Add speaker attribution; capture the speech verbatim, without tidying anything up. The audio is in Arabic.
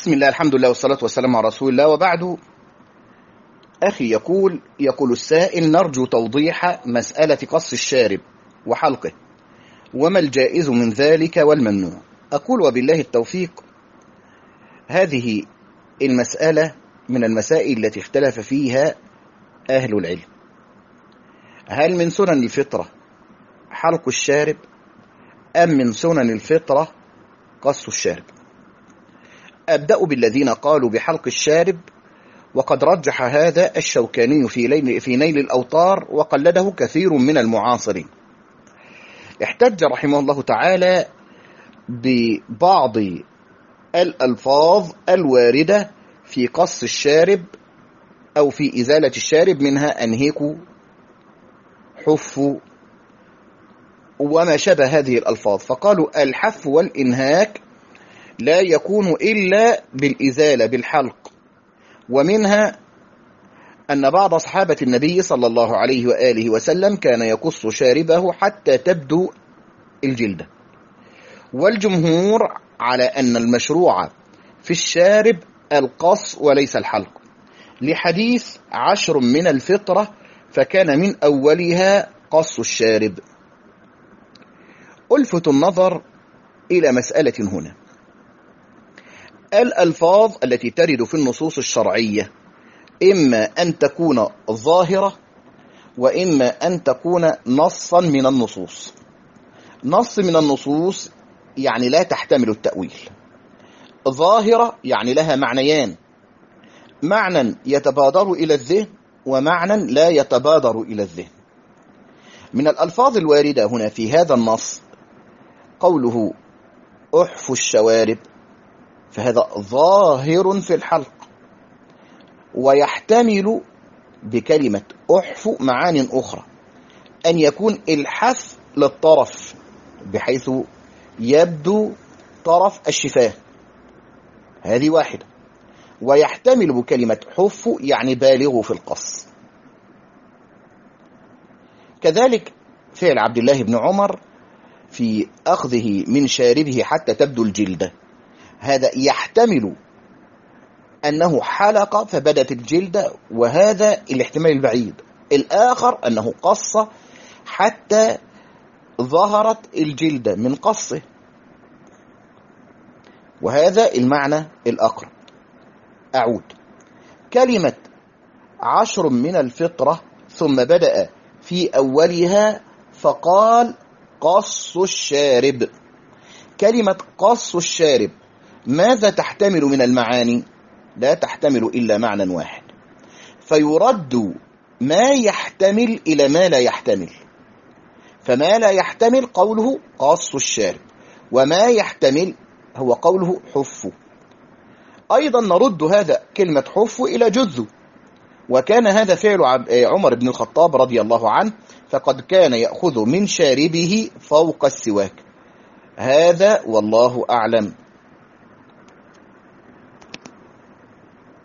Speaker 1: بسم الله، الحمد لله، والصلاة والسلام على رسول الله، وبعد. أخي يقول يقول السائل: نرجو توضيح مسألة قص الشارب وحلقه، وما الجائز من ذلك والممنوع. أقول وبالله التوفيق. هذه المسألة من المسائل التي اختلف فيها أهل العلم. هل من سنن الفطرة حلق الشارب أم من سنن الفطرة قص الشارب؟ أبدأ بالذين قالوا بحلق الشارب، وقد رجح هذا الشوكاني في, في نيل الأوطار، وقلده كثير من المعاصرين. احتج رحمه الله تعالى ببعض الألفاظ الواردة في قص الشارب أو في إزالة الشارب، منها أنهكوا، حفوا، وما شابه هذه الألفاظ. فقالوا الحف والإنهاك لا يكون إلا بالإزالة بالحلق، ومنها أن بعض أصحابة النبي صلى الله عليه وآله وسلم كان يقص شاربه حتى تبدو الجلدة. والجمهور على أن المشروع في الشارب القص وليس الحلق، لحديث عشر من الفطرة فكان من أولها قص الشارب. ألفت النظر إلى مسألة هنا. الألفاظ التي ترد في النصوص الشرعية إما أن تكون ظاهرة، وإما أن تكون نصا من النصوص. نص من النصوص يعني لا تحتمل التأويل، ظاهرة يعني لها معنيان: معنى يتبادر إلى الذهن ومعنى لا يتبادر إلى الذهن. من الألفاظ الواردة هنا في هذا النص قوله أحفوا الشوارب، فهذا ظاهر في الحلق، ويحتمل بكلمة أحفو معان أخرى: أن يكون الحف للطرف بحيث يبدو طرف الشفاه، هذه واحدة. ويحتمل بكلمة حفو يعني بالغ في القص. كذلك فعل عبد الله بن عمر في أخذه من شاربه حتى تبدو الجلدة، هذا يحتمل أنه حلق فبدت الجلدة، وهذا الاحتمال البعيد. الآخر أنه قص حتى ظهرت الجلدة من قصه، وهذا المعنى الأقرب. أعود: كلمة عشر من الفطرة ثم بدأ في أولها فقال قص الشارب. كلمة قص الشارب ماذا تحتمل من المعاني؟ لا تحتمل إلا معنى واحد، فيرد ما يحتمل إلى ما لا يحتمل. فما لا يحتمل قوله قص الشارب، وما يحتمل هو قوله حف. أيضا نرد هذا كلمة حف إلى جذ، وكان هذا فعل عمر بن الخطاب رضي الله عنه، فقد كان يأخذ من شاربه فوق السواك. هذا والله أعلم.